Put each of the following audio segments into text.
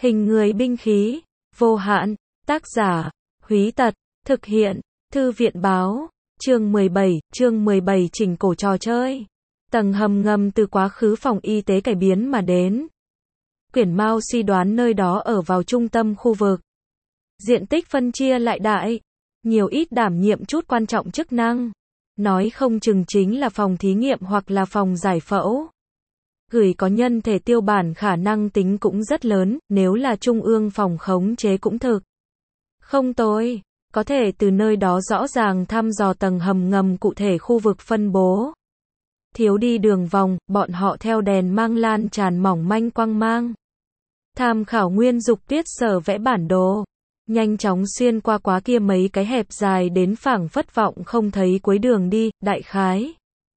Hình người binh khí, vô hạn, tác giả, Húy Tật, thực hiện, Thư viện báo, chương 17 chỉnh cổ trò chơi. Tầng hầm ngầm từ quá khứ phòng y tế cải biến mà đến. Quyển Mao suy đoán nơi đó ở vào trung tâm khu vực. Diện tích phân chia lại đại, nhiều ít đảm nhiệm chút quan trọng chức năng. Nói không chừng chính là phòng thí nghiệm hoặc là phòng giải phẫu. Gửi có nhân thể tiêu bản khả năng tính cũng rất lớn, nếu là trung ương phòng khống chế cũng thực. Không tồi, có thể từ nơi đó rõ ràng thăm dò tầng hầm ngầm cụ thể khu vực phân bố. Thiếu đi đường vòng, bọn họ theo đèn mang lan tràn mỏng manh quang mang. Tham khảo Nguyên Dục Tuyết sở vẽ bản đồ. Nhanh chóng xuyên qua quá kia mấy cái hẹp dài đến phảng phất vọng không thấy cuối đường đi, đại khái.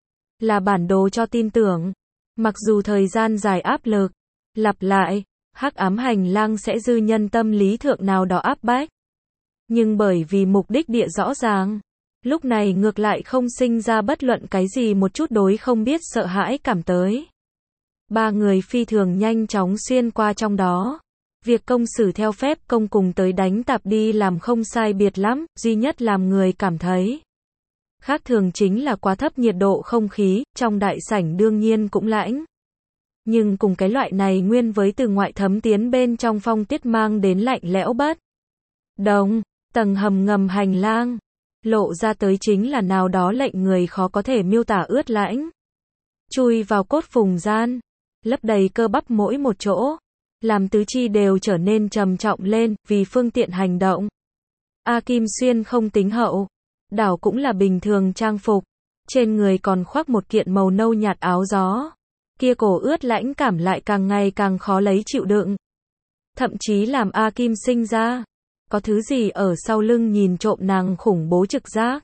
Là bản đồ cho tin tưởng. Mặc dù thời gian dài áp lực, lặp lại, hắc ám hành lang sẽ dư nhân tâm lý thượng nào đó áp bách. Nhưng bởi vì mục đích địa rõ ràng, lúc này ngược lại không sinh ra bất luận cái gì một chút đối không biết sợ hãi cảm tới. Ba người phi thường nhanh chóng xuyên qua trong đó. Việc công xử theo phép công cùng tới đánh tạp đi làm không sai biệt lắm, duy nhất làm người cảm thấy khác thường chính là quá thấp nhiệt độ không khí, trong đại sảnh đương nhiên cũng lạnh. Nhưng cùng cái loại này nguyên với từ ngoại thấm tiến bên trong phong tiết mang đến lạnh lẽo bất đồng, tầng hầm ngầm hành lang, lộ ra tới chính là nào đó lệnh người khó có thể miêu tả ướt lạnh. Chui vào cốt phùng gian, lấp đầy cơ bắp mỗi một chỗ, làm tứ chi đều trở nên trầm trọng lên, vì phương tiện hành động. A Kim Xuyên không tính hậu, đảo cũng là bình thường trang phục, trên người còn khoác một kiện màu nâu nhạt áo gió. Kia cổ ướt lãnh cảm lại càng ngày càng khó lấy chịu đựng. Thậm chí làm A Kim sinh ra, có thứ gì ở sau lưng nhìn trộm nàng khủng bố trực giác.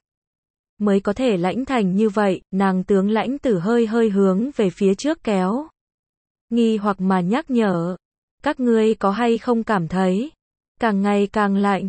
Mới có thể lãnh thành như vậy, nàng tướng lãnh tử hơi hơi hướng về phía trước kéo. Nghi hoặc mà nhắc nhở. Các ngươi có hay không cảm thấy càng ngày càng lạnh?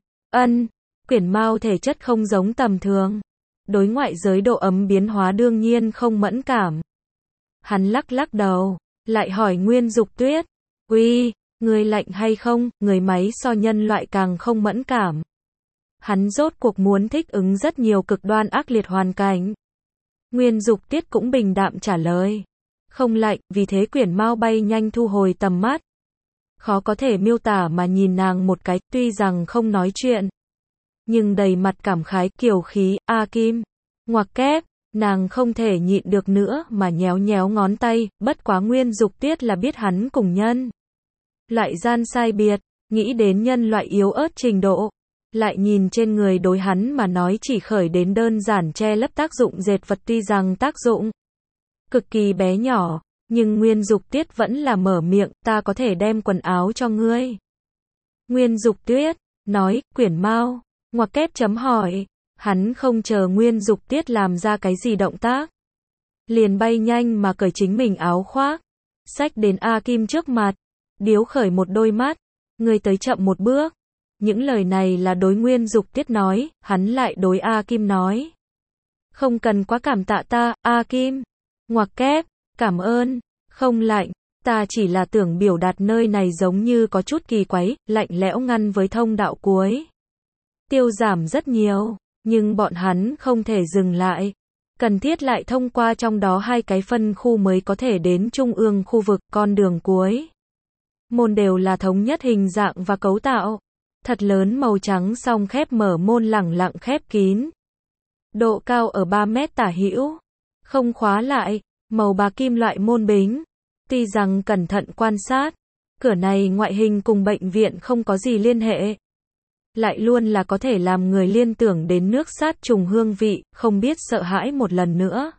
Quyển Mao thể chất không giống tầm thường. Đối ngoại giới độ ấm biến hóa đương nhiên không mẫn cảm. Hắn lắc lắc đầu, lại hỏi Nguyên Dục Tuyết. Uy, người lạnh hay không? Người máy so nhân loại càng không mẫn cảm. Hắn rốt cuộc muốn thích ứng rất nhiều cực đoan ác liệt hoàn cảnh. Nguyên Dục Tuyết cũng bình đạm trả lời. Không lạnh, vì thế Quyển Mao bay nhanh thu hồi tầm mắt. Khó có thể miêu tả mà nhìn nàng một cái, tuy rằng không nói chuyện. Nhưng đầy mặt cảm khái, kiều khí, A Kim. Ngoặc kép, nàng không thể nhịn được nữa mà nhéo nhéo ngón tay, bất quá Nguyên Dục Tuyết là biết hắn cùng nhân loại gian sai biệt, nghĩ đến nhân loại yếu ớt trình độ. Lại nhìn trên người đối hắn mà nói chỉ khởi đến đơn giản che lấp tác dụng dệt vật tuy rằng tác dụng cực kỳ bé nhỏ. Nhưng Nguyên Dục Tuyết vẫn là mở miệng, ta có thể đem quần áo cho ngươi. Nguyên Dục Tuyết nói, Quyển Mao, ngoặc kép chấm hỏi, hắn không chờ Nguyên Dục Tuyết làm ra cái gì động tác. Liền bay nhanh mà cởi chính mình áo khoác, xách đến A Kim trước mặt, điếu khởi một đôi mắt, ngươi tới chậm một bước. Những lời này là đối Nguyên Dục Tuyết nói, hắn lại đối A Kim nói. Không cần quá cảm tạ ta, A Kim. Ngoặc kép. Cảm ơn, không lạnh, ta chỉ là tưởng biểu đạt nơi này giống như có chút kỳ quái, lạnh lẽo ngăn với thông đạo cuối. Tiêu giảm rất nhiều, nhưng bọn hắn không thể dừng lại. Cần thiết lại thông qua trong đó hai cái phân khu mới có thể đến trung ương khu vực, con đường cuối. Môn đều là thống nhất hình dạng và cấu tạo. Thật lớn màu trắng song khép mở môn lẳng lặng khép kín. Độ cao ở 3 mét tả hữu. Không khóa lại. Màu bạc kim loại môn bính. Tuy rằng cẩn thận quan sát, cửa này ngoại hình cùng bệnh viện không có gì liên hệ. Lại luôn là có thể làm người liên tưởng đến nước sát trùng hương vị, không biết sợ hãi một lần nữa.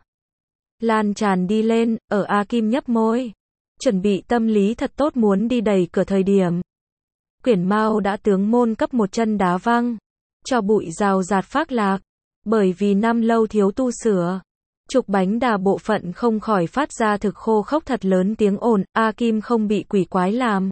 Lan tràn đi lên, ở A Kim nhấp môi. Chuẩn bị tâm lý thật tốt muốn đi đẩy cửa thời điểm. Quyển Mao đã tướng môn cấp một chân đá văng. Cho bụi rào rạt phác lạc. Bởi vì năm lâu thiếu tu sửa. Trục bánh đà bộ phận không khỏi phát ra thực khô khốc thật lớn tiếng ồn, A Kim không bị quỷ quái làm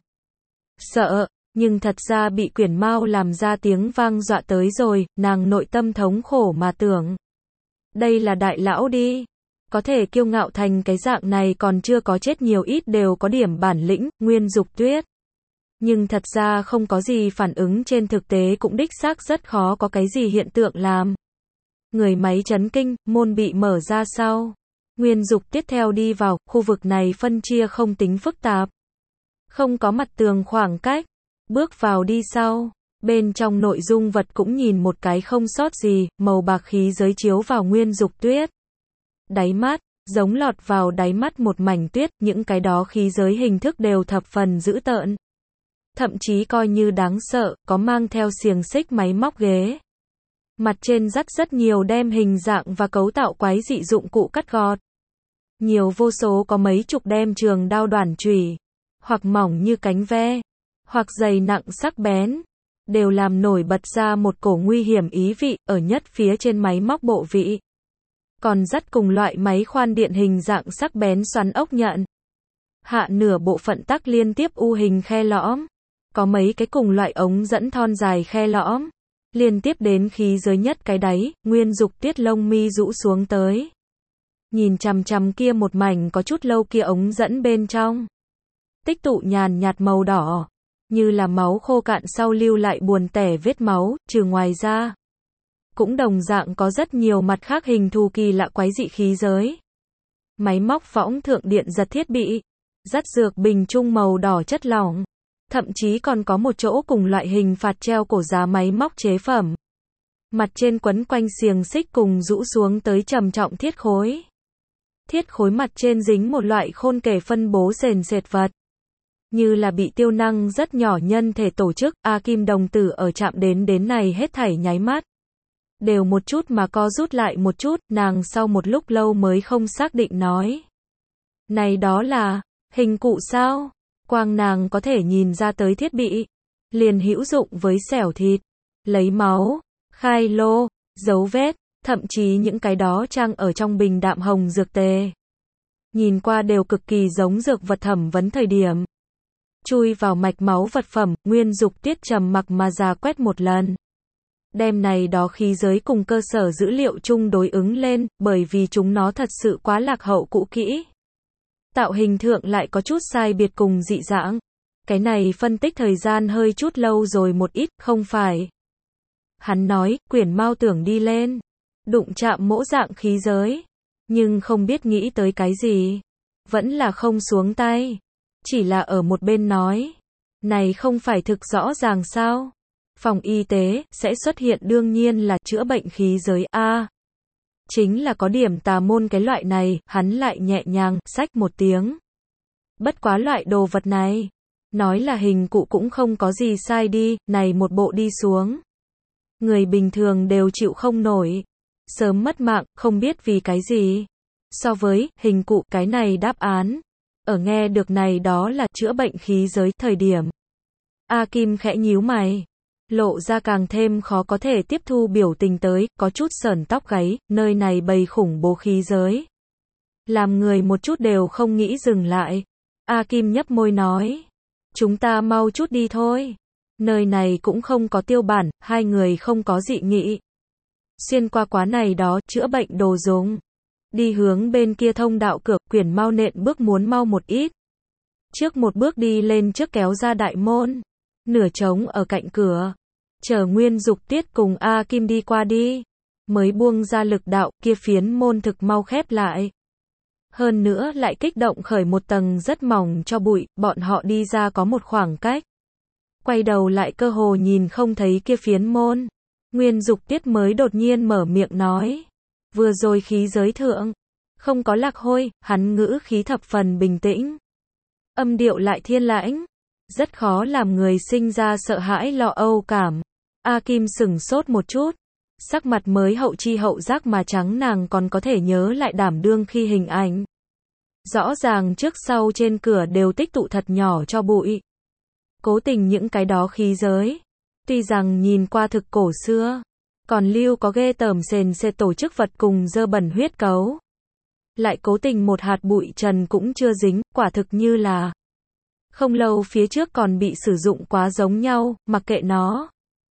sợ, nhưng thật ra bị Quyển Mao làm ra tiếng vang dọa tới rồi, nàng nội tâm thống khổ mà tưởng. Đây là đại lão đi, có thể kiêu ngạo thành cái dạng này còn chưa có chết nhiều ít đều có điểm bản lĩnh, Nguyên Dục Tuyết. Nhưng thật ra không có gì phản ứng, trên thực tế cũng đích xác rất khó có cái gì hiện tượng làm người máy chấn kinh. Môn bị mở ra sau, Nguyên Dục tiếp theo đi vào, khu vực này phân chia không tính phức tạp. Không có mặt tường khoảng cách. Bước vào đi sau. Bên trong nội dung vật cũng nhìn một cái không sót gì, màu bạc khí giới chiếu vào Nguyên Dục Tuyết. Đáy mắt, giống lọt vào đáy mắt một mảnh tuyết, những cái đó khí giới hình thức đều thập phần dữ tợn. Thậm chí coi như đáng sợ, có mang theo xiềng xích máy móc ghế. Mặt trên dắt rất nhiều đem hình dạng và cấu tạo quái dị dụng cụ cắt gọt. Nhiều vô số có mấy chục đem trường đao đoản chùy, hoặc mỏng như cánh ve, hoặc dày nặng sắc bén, đều làm nổi bật ra một cổ nguy hiểm ý vị, ở nhất phía trên máy móc bộ vị. Còn dắt cùng loại máy khoan điện hình dạng sắc bén xoắn ốc nhận. Hạ nửa bộ phận tắc liên tiếp u hình khe lõm. Có mấy cái cùng loại ống dẫn thon dài khe lõm. Liên tiếp đến khí giới nhất cái đáy, Nguyên Dục Tuyết lông mi rũ xuống tới. Nhìn chằm chằm kia một mảnh có chút lâu kia ống dẫn bên trong. Tích tụ nhàn nhạt màu đỏ, như là máu khô cạn sau lưu lại buồn tẻ vết máu, trừ ngoài ra. Cũng đồng dạng có rất nhiều mặt khác hình thù kỳ lạ quái dị khí giới. Máy móc võng thượng điện giật thiết bị, dắt dược bình trung màu đỏ chất lỏng. Thậm chí còn có một chỗ cùng loại hình phạt treo cổ giá máy móc chế phẩm. Mặt trên quấn quanh xiềng xích cùng rũ xuống tới trầm trọng thiết khối. Thiết khối mặt trên dính một loại khôn kể phân bố sền sệt vật. Như là bị tiêu năng rất nhỏ nhân thể tổ chức, A Kim đồng tử ở chạm đến này hết thảy nháy mắt. Đều một chút mà co rút lại một chút, nàng sau một lúc lâu mới không xác định nói. Này đó là, hình cụ sao? Quang nàng có thể nhìn ra tới thiết bị. Liền hữu dụng với xẻo thịt, lấy máu, khai lô, dấu vết, thậm chí những cái đó trang ở trong bình đạm hồng dược tề. Nhìn qua đều cực kỳ giống dược vật thẩm vấn thời điểm. Chui vào mạch máu vật phẩm, Nguyên Dục Tuyết trầm mặc mà rà quét một lần. Đem này đó khí giới cùng cơ sở dữ liệu chung đối ứng lên, bởi vì chúng nó thật sự quá lạc hậu cũ kỹ. Tạo hình thượng lại có chút sai biệt cùng dị dạng. Cái này phân tích thời gian hơi chút lâu rồi một ít, không phải. Hắn nói, Quyển Mao tưởng đi lên, đụng chạm mỗ dạng khí giới, nhưng không biết nghĩ tới cái gì. Vẫn là không xuống tay. Chỉ là ở một bên nói. Này không phải thực rõ ràng sao? Phòng y tế sẽ xuất hiện đương nhiên là chữa bệnh khí giới A. Chính là có điểm tà môn cái loại này, hắn lại nhẹ nhàng, xách một tiếng. Bất quá loại đồ vật này, nói là hình cụ cũng không có gì sai đi, này một bộ đi xuống. Người bình thường đều chịu không nổi. Sớm mất mạng, không biết vì cái gì. So với, hình cụ, cái này đáp án. Ở nghe được này đó là chữa bệnh khí giới, thời điểm. A Kim khẽ nhíu mày. Lộ ra càng thêm khó có thể tiếp thu biểu tình tới, có chút sởn tóc gáy, nơi này bày khủng bố khí giới. Làm người một chút đều không nghĩ dừng lại. A Kim nhấp môi nói. Chúng ta mau chút đi thôi. Nơi này cũng không có tiêu bản, hai người không có dị nghị. Xuyên qua quá này đó, chữa bệnh đồ dùng. Đi hướng bên kia thông đạo cửa, Quyển Mao nện bước muốn mau một ít. Trước một bước đi lên trước kéo ra đại môn. Nửa trống ở cạnh cửa. Chờ Nguyên Dục Tuyết cùng A Kim đi qua đi. Mới buông ra lực đạo, kia phiến môn thực mau khép lại. Hơn nữa lại kích động khởi một tầng rất mỏng cho bụi, bọn họ đi ra có một khoảng cách. Quay đầu lại cơ hồ nhìn không thấy kia phiến môn. Nguyên Dục Tuyết mới đột nhiên mở miệng nói. Vừa rồi khí giới thượng. Không có lạc hôi, hắn ngữ khí thập phần bình tĩnh. Âm điệu lại thiên lãnh. Rất khó làm người sinh ra sợ hãi lo âu cảm. A Kim sửng sốt một chút. Sắc mặt mới hậu chi hậu giác mà trắng, nàng còn có thể nhớ lại đảm đương khi hình ảnh. Rõ ràng trước sau trên cửa đều tích tụ thật nhỏ cho bụi. Cố tình những cái đó khí giới. Tuy rằng nhìn qua thực cổ xưa. Còn lưu có ghê tởm sền sệt tổ chức vật cùng dơ bẩn huyết cấu. Lại cố tình một hạt bụi trần cũng chưa dính, quả thực như là không lâu phía trước còn bị sử dụng quá giống nhau, mặc kệ nó.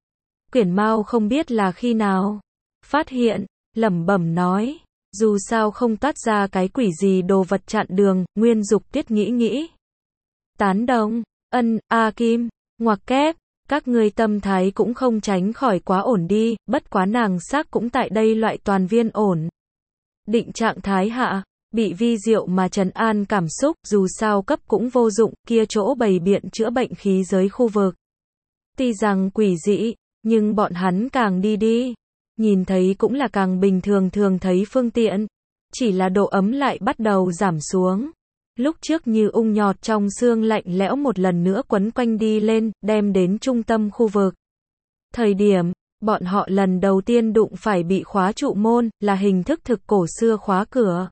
Quyển Mao không biết là khi nào phát hiện, lẩm bẩm nói, dù sao không toát ra cái quỷ gì đồ vật chặn đường. Nguyên Dục Tuyết nghĩ nghĩ. Tán đồng, A Kim, Ngoặc kép, các ngươi tâm thái cũng không tránh khỏi quá ổn đi, bất quá nàng xác cũng tại đây loại toàn viên ổn định trạng thái hạ, bị vi diệu mà trấn an cảm xúc, dù sao cấp cũng vô dụng, kia chỗ bày biện chữa bệnh khí giới khu vực. Tuy rằng quỷ dị, nhưng bọn hắn càng đi, nhìn thấy cũng là càng bình thường thường thấy phương tiện, chỉ là độ ấm lại bắt đầu giảm xuống. Lúc trước như ung nhọt trong xương lạnh lẽo một lần nữa quấn quanh đi lên, đem đến trung tâm khu vực. Thời điểm, bọn họ lần đầu tiên đụng phải bị khóa trụ môn, là hình thức thực cổ xưa khóa cửa.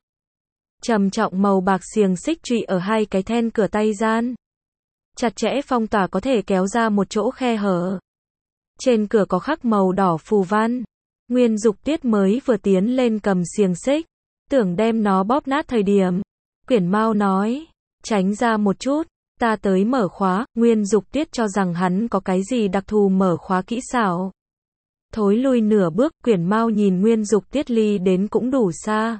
Trầm trọng màu bạc xiềng xích trụy ở hai cái then cửa tay gian. Chặt chẽ phong tỏa có thể kéo ra một chỗ khe hở. Trên cửa có khắc màu đỏ phù văn. Nguyên Dục Tiết mới vừa tiến lên cầm xiềng xích, tưởng đem nó bóp nát thời điểm. Quyển Mao nói, tránh ra một chút, ta tới mở khóa. Nguyên Dục Tiết cho rằng hắn có cái gì đặc thù mở khóa kỹ xảo. Thối lui nửa bước, Quyển Mao nhìn Nguyên Dục Tiết ly đến cũng đủ xa.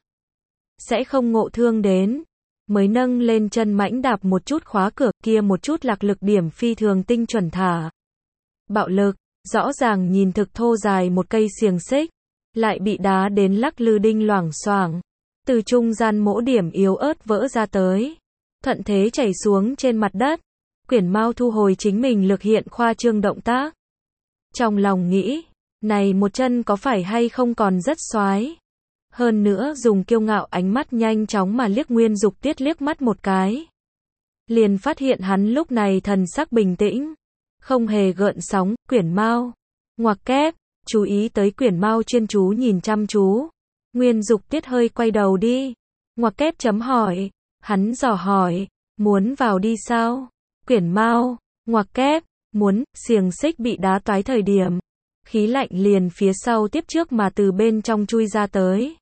Sẽ không ngộ thương đến. Mới nâng lên chân mãnh đạp một chút khóa cửa, kia một chút lạc lực điểm phi thường tinh chuẩn thả. Bạo lực, rõ ràng nhìn thực thô dài một cây xiềng xích, lại bị đá đến lắc lư đinh loảng xoảng. Từ trung gian mỗ điểm yếu ớt vỡ ra tới. Thuận thế chảy xuống trên mặt đất. Quyển Mao thu hồi chính mình lực hiện khoa trương động tác. Trong lòng nghĩ, này một chân có phải hay không còn rất xoái. Hơn nữa dùng kiêu ngạo ánh mắt nhanh chóng mà liếc Nguyên Dục Tiết liếc mắt một cái. Liền phát hiện hắn lúc này thần sắc bình tĩnh. Không hề gợn sóng, Quyển Mao. Ngoặc kép, chú ý tới Quyển Mao chuyên chú nhìn chăm chú. Nguyên Dục Tiết hơi quay đầu đi. Ngoặc kép chấm hỏi. Hắn dò hỏi. Muốn vào đi sao? Quyển Mao. Ngoặc kép. Muốn. Xiềng xích bị đá toái thời điểm. Khí lạnh liền phía sau tiếp trước mà từ bên trong chui ra tới.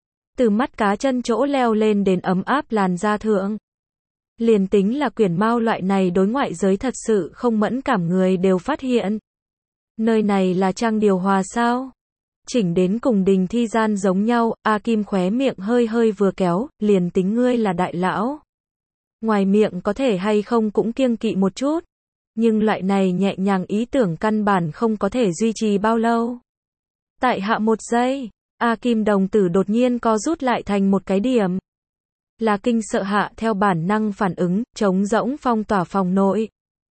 Từ mắt cá chân chỗ leo lên đến ấm áp làn da thượng. Liền tính là Quyển Mao loại này đối ngoại giới thật sự không mẫn cảm người đều phát hiện. Nơi này là trang điều hòa sao? Chỉnh đến cùng đình thi gian giống nhau, A Kim khóe miệng hơi hơi vừa kéo, liền tính ngươi là đại lão. Ngoài miệng có thể hay không cũng kiêng kỵ một chút. Nhưng loại này nhẹ nhàng ý tưởng căn bản không có thể duy trì bao lâu. Tại hạ một giây, A Kim đồng tử đột nhiên co rút lại thành một cái điểm. Là kinh sợ hạ theo bản năng phản ứng, trống rỗng phong tỏa phòng nội.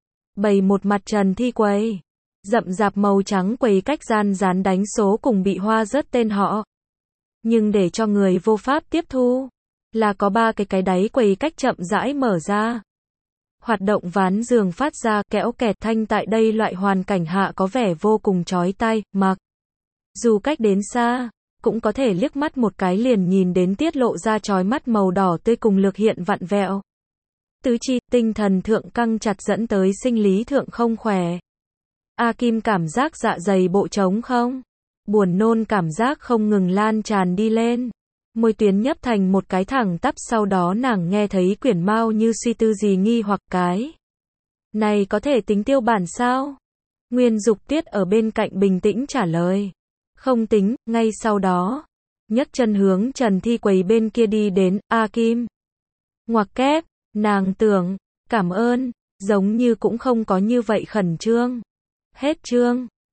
Bày một mặt trần thi quầy. Rậm rạp màu trắng quầy cách gian dán đánh số cùng bị hoa rớt tên họ. Nhưng để cho người vô pháp tiếp thu, là có ba cái đáy quầy cách chậm rãi mở ra. Hoạt động ván giường phát ra kẽo kẹt thanh tại đây loại hoàn cảnh hạ có vẻ vô cùng chói tai, mặc dù cách đến xa, cũng có thể liếc mắt một cái liền nhìn đến tiết lộ ra chói mắt màu đỏ tươi cùng lực hiện vặn vẹo. Tứ chi, tinh thần thượng căng chặt dẫn tới sinh lý thượng không khỏe. A Kim cảm giác dạ dày bộ trống không? Buồn nôn cảm giác không ngừng lan tràn đi lên. Môi tuyến nhấp thành một cái thẳng tắp, sau đó nàng nghe thấy Quyển Mao như suy tư gì nghi hoặc cái. Này có thể tính tiêu bản sao? Nguyên Dục Tiết ở bên cạnh bình tĩnh trả lời. Không tính, ngay sau đó. Nhấc chân hướng trần thi quầy bên kia đi đến, A Kim. Ngoặc kép, nàng tưởng, cảm ơn, giống như cũng không có như vậy khẩn trương. Hết chương.